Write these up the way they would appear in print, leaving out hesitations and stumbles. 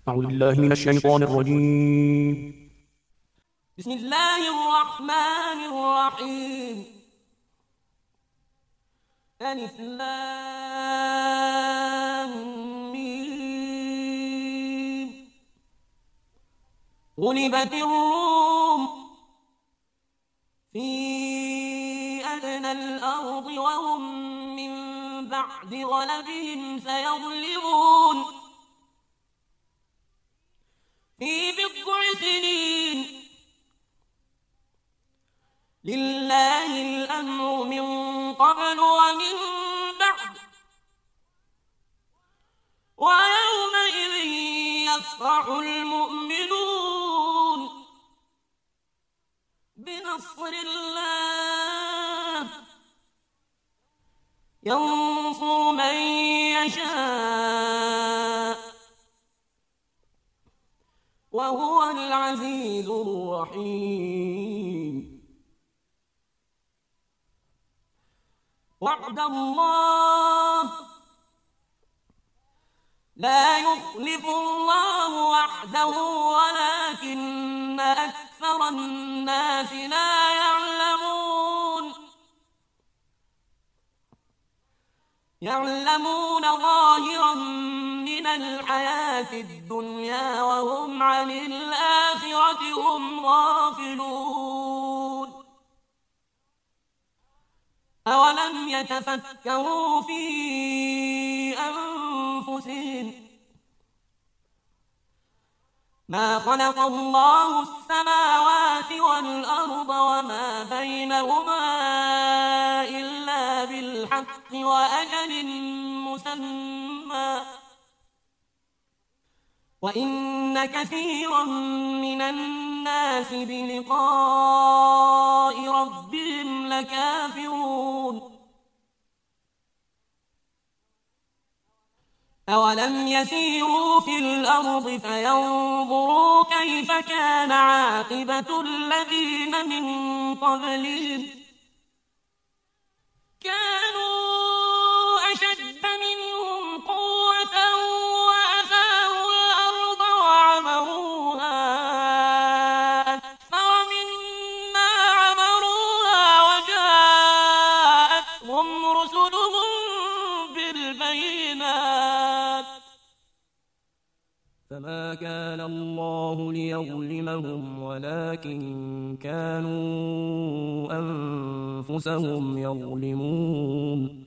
أعوذ بالله من الشيطان الرجيم. بسم الله الرحمن الرحيم. ألف لام ميم. غلبت الروم في أدنى الأرض وهم من بعد غلبهم سيغلبون في بضع سنين. لله الأمر من قبل ومن بعد ويومئذ يفرح المؤمنون بنصر الله ينصر من يشاء وهو العزيز الرحيم. وعد الله لا يخلف الله وعده ولكن أكثر الناس لا يعلمون. يعلمون ظاهرا من الحياة الدنيا وهم عن الآخرة هم غافلون. أولم يتفكروا في أنفسهم ما خلق الله السماوات والأرض وما بينهما إلا بالحق وأجل مسمى وإن كثيرا من الناس بلقاء ربهم لكافرون. أولم يسيروا في الأرض فينظروا كيف كان عاقبة الذين من قبلهم كانوا أشد منهم قوة وأثاروا الأرض وعمروها أكثر مما عمروها وجاءتهم رسلهم بالبينات فما كان الله ليظلمهم ولكن كانوا أنفسهم يظلمون.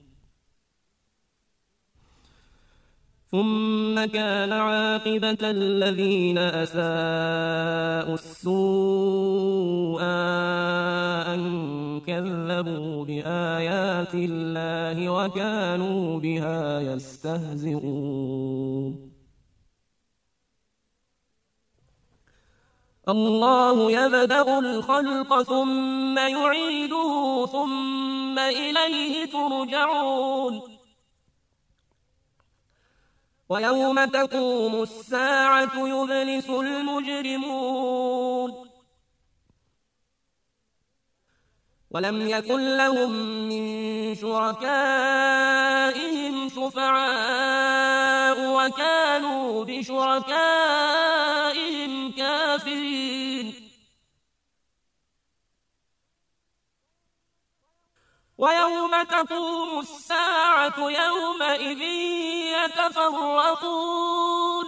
ثم كان عاقبة الذين أساءوا السوء أن كذبوا بآيات الله وكانوا بها يستهزئون. الله يبدأ الخلق ثم يعيده ثم إليه ترجعون. ويوم تقوم الساعة يبلس المجرمون ولم يكن لهم من شركائهم شفعاء وكانوا بشركائهم كافرين. ويوم تقوم الساعة يومئذ يتفرقون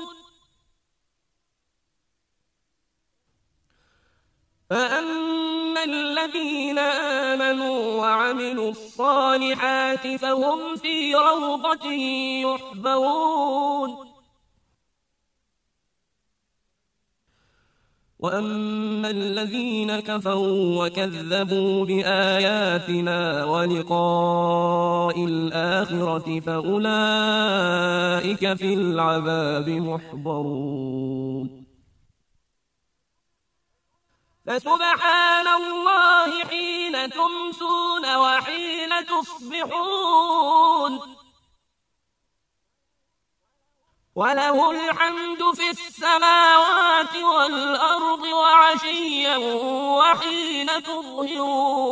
فأما الذين آمنوا وعملوا الصالحات فهم في روضة يحبرون. وأما الذين كفروا وكذبوا بآياتنا ولقاء الآخرة فأولئك في العذاب محضرون. فسبحان الله حين تمسون وحين تصبحون وله الحمد في السماوات والأرض وعشيا وحين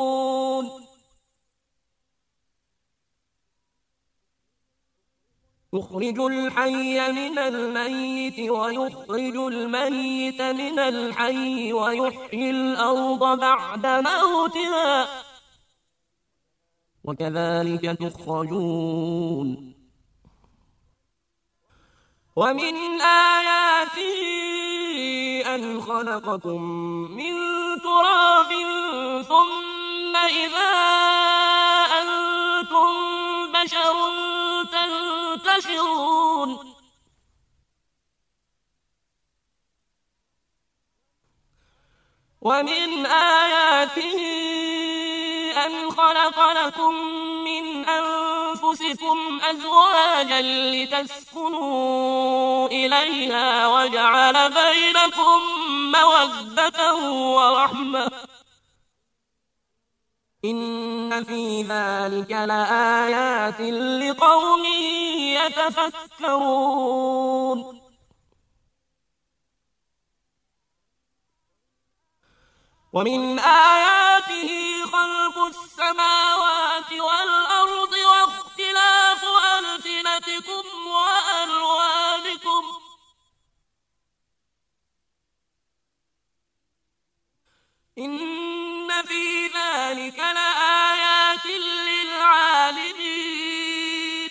تظهرون. يخرج الحي من الميت ويخرج الميت من الحي ويحيي الأرض بعد موتها وكذلك تخرجون ومن آياته أن خلقكم من تراب ثم إذا أنتم بشر تنتشرون ومن آياته أن خلق لكم من أنفسكم أزواجا لتسكنوا إليها وجعل بينكم مودة ورحمة إن في ذلك لآيات لقوم يتفكرون ومن آياته خلق السماوات والأرض واختلاف ألسنتكم وألوانكم إن في ذلك لآيات للعالمين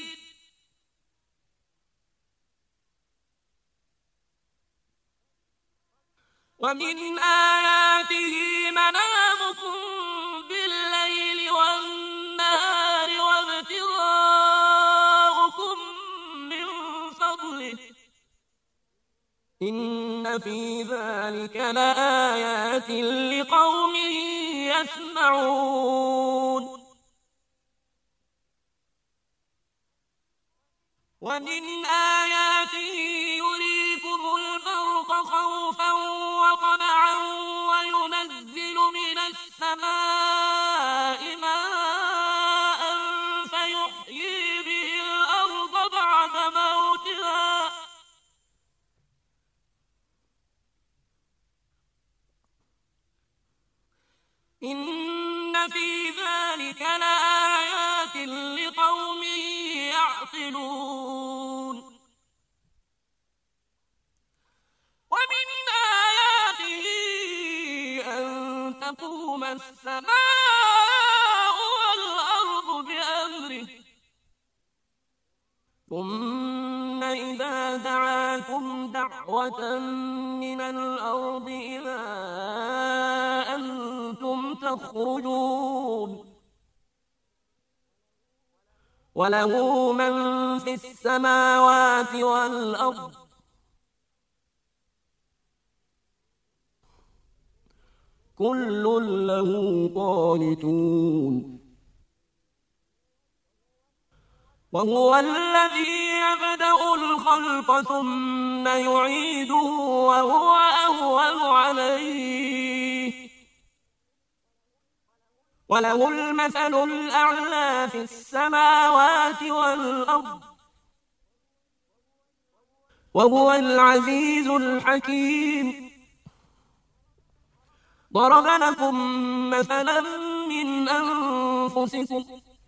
ومن آياته منامكم بالليل والنهار وابتغاؤكم من فضله إن في ذلك لآيات لقوم يسمعون ومن آياته يريكم البرق خوفا وطمعا وينزل من السماء ماء فيحيي به الأرض بعد موتها إن في ذلك لآيات لقوم يعقلون ومن آياته أن تقوم السماء والأرض بأمره ثم إذا دعاكم دعوة من الأرض إذا أنتم تخرجون وله من في السماوات والأرض كل له قانتون وهو الذي يبدأ الخلق ثم يعيده وهو أهون عليه وله المثل الأعلى في السماوات والأرض وهو العزيز الحكيم ضرب لكم مثلا من أنفسكم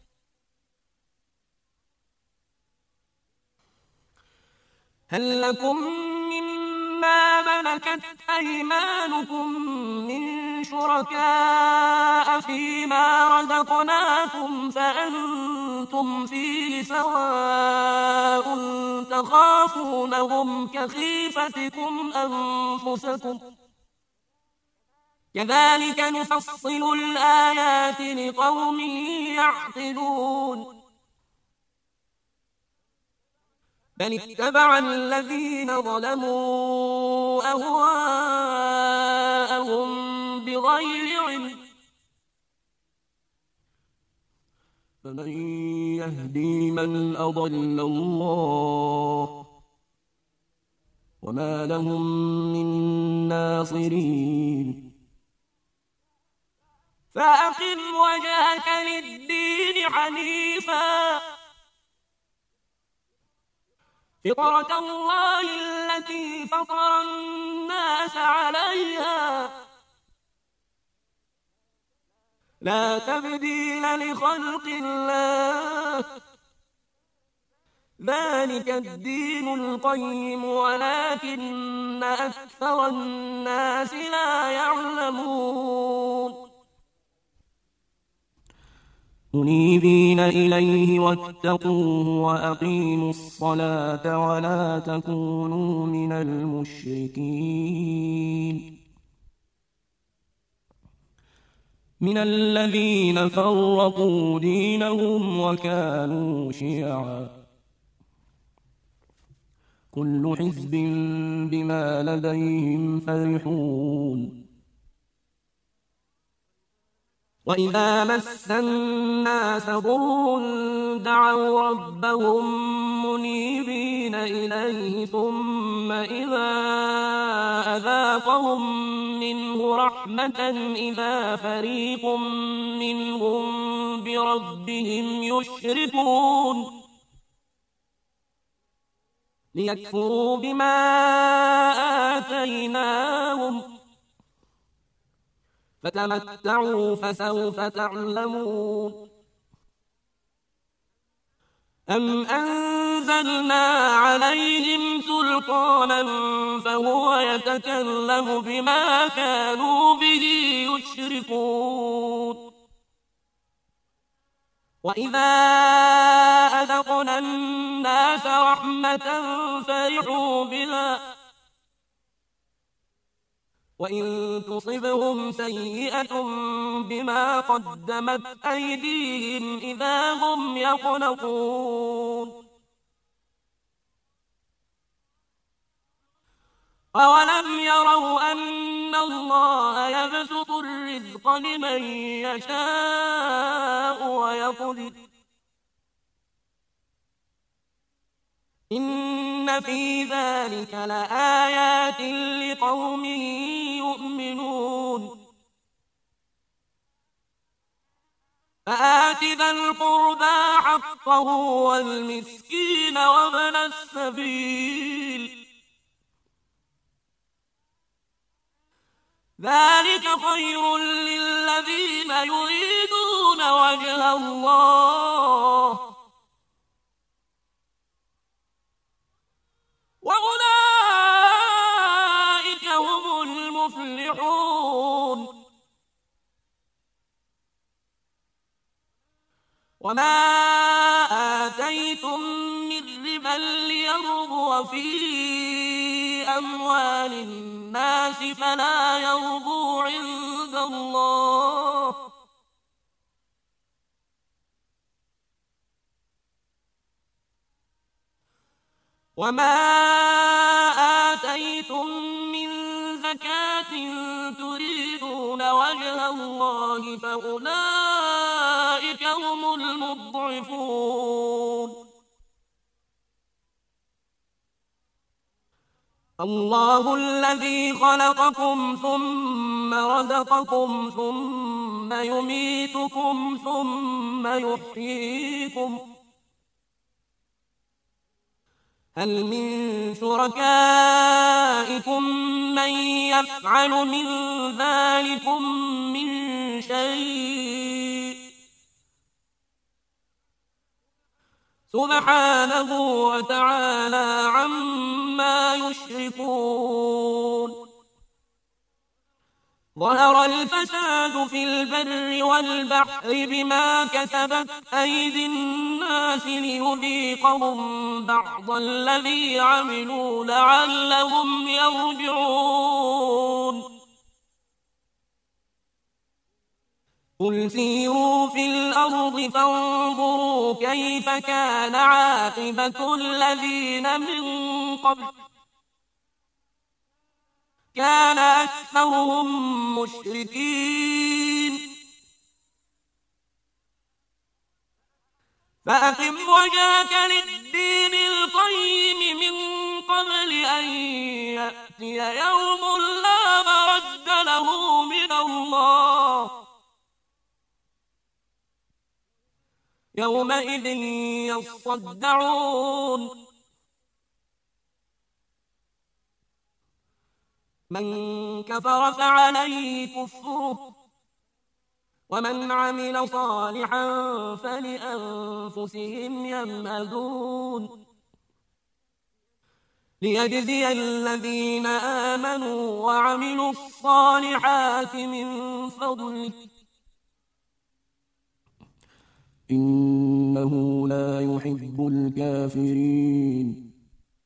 هل لكم مما ملكت أيمانكم من شركاء فيما رزقناكم فأنتم فيه سواء تخافونهم كخيفتكم أنفسكم كذلك نفصل الآيات لقوم يعقلون بل اتبع الذين ظلموا أهواءهم بغير علم فمن يهدي من أضل الله وما لهم من ناصرين فأقم وجهك للدين حنيفا فطرة الله التي فطر الناس عليها لا تبديل لخلق الله ذلك الدين القيم ولكن أكثر الناس لا يعلمون منيبين إليه واتقوه وأقيموا الصلاة ولا تكونوا من المشركين من الذين فرقوا دينهم وكانوا شيعا كل حزب بما لديهم فرحون وإذا مس الناس ضر دعوا ربهم منيبين إليه ثم إذا أذاقهم منه رحمة إذا فريق منهم بربهم يشركون ليكفروا بما آتيناهم فتمتعوا فسوف تعلمون أم أنزلنا عليهم سلطانا فهو يتكلم بما كانوا به يشركون وإذا أذقنا الناس رحمة فرحوا بها وإن تصبهم سيئة بما قدمت أيديهم إذا هم يقنطون أولم يروا أن الله يبسط الرزق لمن يشاء ويقدر إن في ذلك لآيات لقوم يؤمنون فآت ذا القربى حقه والمسكين وابن السبيل ذلك خير للذين يريدون وجه الله وأولئك هم المفلحون وما آتيتم من ربا ليربو في أموال الناس فلا يربو عند الله وما آتيتم من زكاة تريدون وجه الله فأولئك هم المضعفون الله الذي خلقكم ثم رزقكم ثم يميتكم ثم يحييكم هل من شركائكم من يفعل من ذلكم من شيء سبحانه وتعالى عما يشركون ظهر الفساد في البر والبحر بما كسبت أيدي الناس ليذيقهم بعض الذي عملوا لعلهم يرجعون قل سيروا في الأرض فانظروا كيف كان عاقبة الذين من قبل كان أكثرهم مشركين فأقم وجهك للدين القيم من قبل أن يأتي يوم لا مرد له من الله يومئذ يصدعون من كفر فعليه كفره ومن عمل صالحا فلأنفسهم يمهدون ليجزي الذين آمنوا وعملوا الصالحات من فضله إنه لا يحب الكافرين.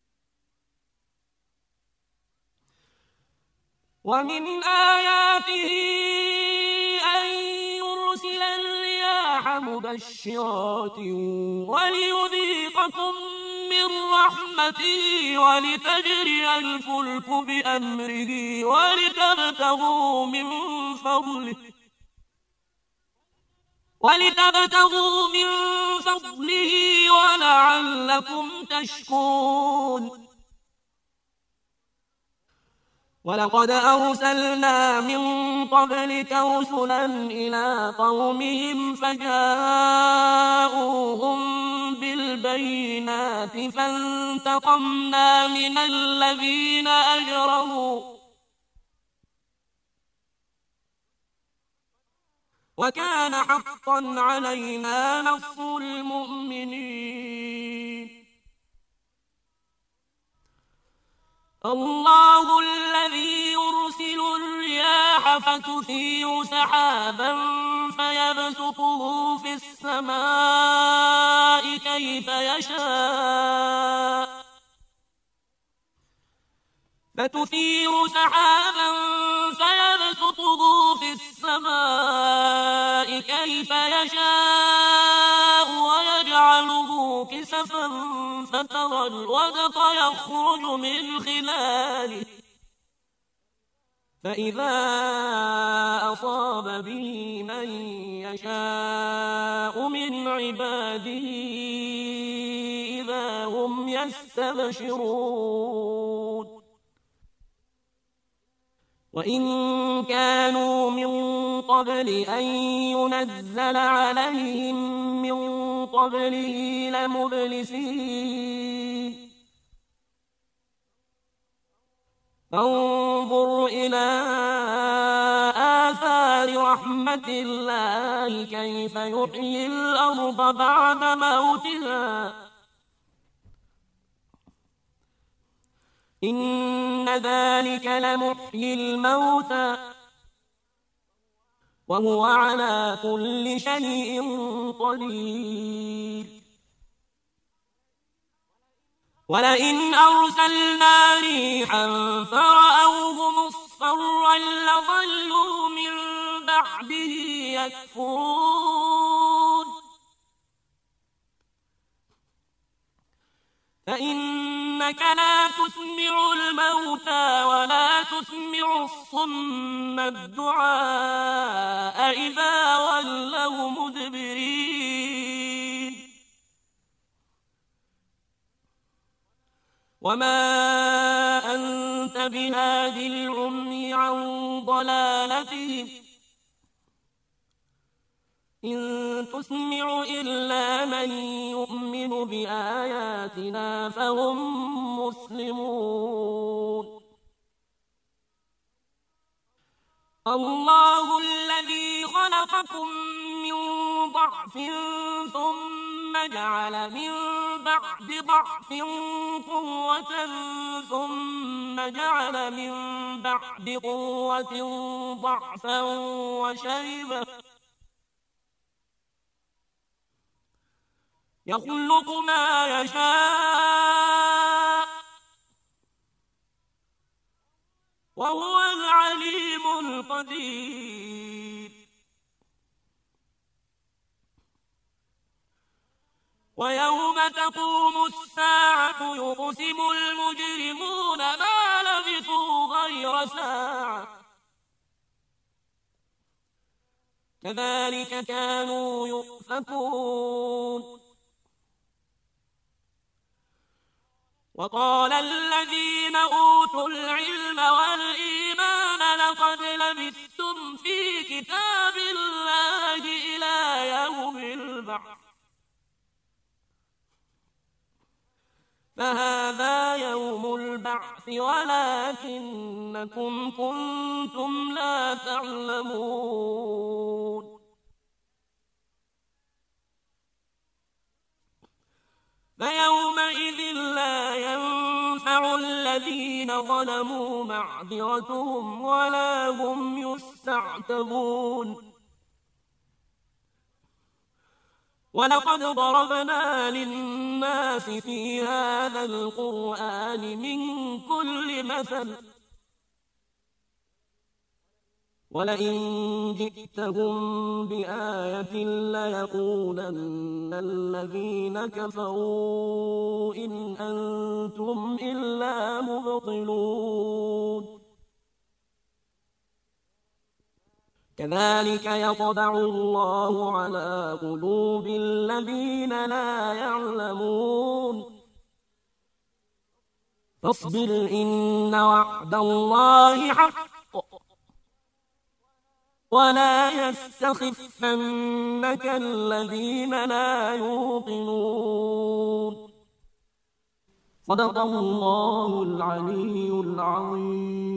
ومن آياته أن يرسل الرياح مبشرات وليذيقكم من رحمته ولتجري الفلك بأمره ولتبتغوا من فضله ولعلكم تشكرون. ولقد أرسلنا من قبلك رسلا إلى قومهم فجاءوهم بالبينات فانتقمنا من الذين أجرموا وكان حقا علينا نصر المؤمنين. الله الذي يرسل الرياح فتثير سحابا فيبسطه في السماء كيف يشاء ويجعله كسفا فترى الودق يخرج من خلاله فإذا أصاب به من يشاء من عباده إذا هم يستبشرون. وإن كانوا من قبل أن ينزل عليهم من قبله لمبلسين. فانظر إلى آثار رحمة الله كيف يحيي الأرض بعد موتها إن ذلك لمحيي الموتى وهو على كل شيء قدير. ولئن أرسلنا ريحا فرأوه مصفرا لظلوا من بعده يكفرون. فإنك لا تسمع الموتى ولا تسمع الصم الدعاء إذا ولوا مدبرين. وما أنت بهاد العمي عن ضلالتهم إن تسمع إلا من يؤمن بآياتنا فهم مسلمون. الله الذي خلقكم من ضعف ثم جعل من بعد ضعف قوة ثم جعل من بعد قوة ضعفا وشيبة يخلق ما يشاء وهو العليم القدير. ويوم تقوم الساعة يقسم المجرمون ما لبثوا غير ساعة كذلك كانوا يؤفكون. وقال الذين أوتوا العلم والإيمان لقد لبثتم في كتاب الله إلى يوم البعث فهذا يوم البعث ولكنكم كنتم لا تعلمون. فيومئذ لا ينفع الذين ظلموا معذرتهم ولا هم يستعتبون ولقد ضربنا للناس في هذا القرآن من كل مثل ولئن جئتهم بآية ليقولن الذين كفروا إن أنتم إلا مبطلون كذلك يطبع الله على قلوب الذين لا يعلمون فاصبر إن وعد الله حق ولا يستخفنك الذين لا يوقنون صدق الله العلي العظيم.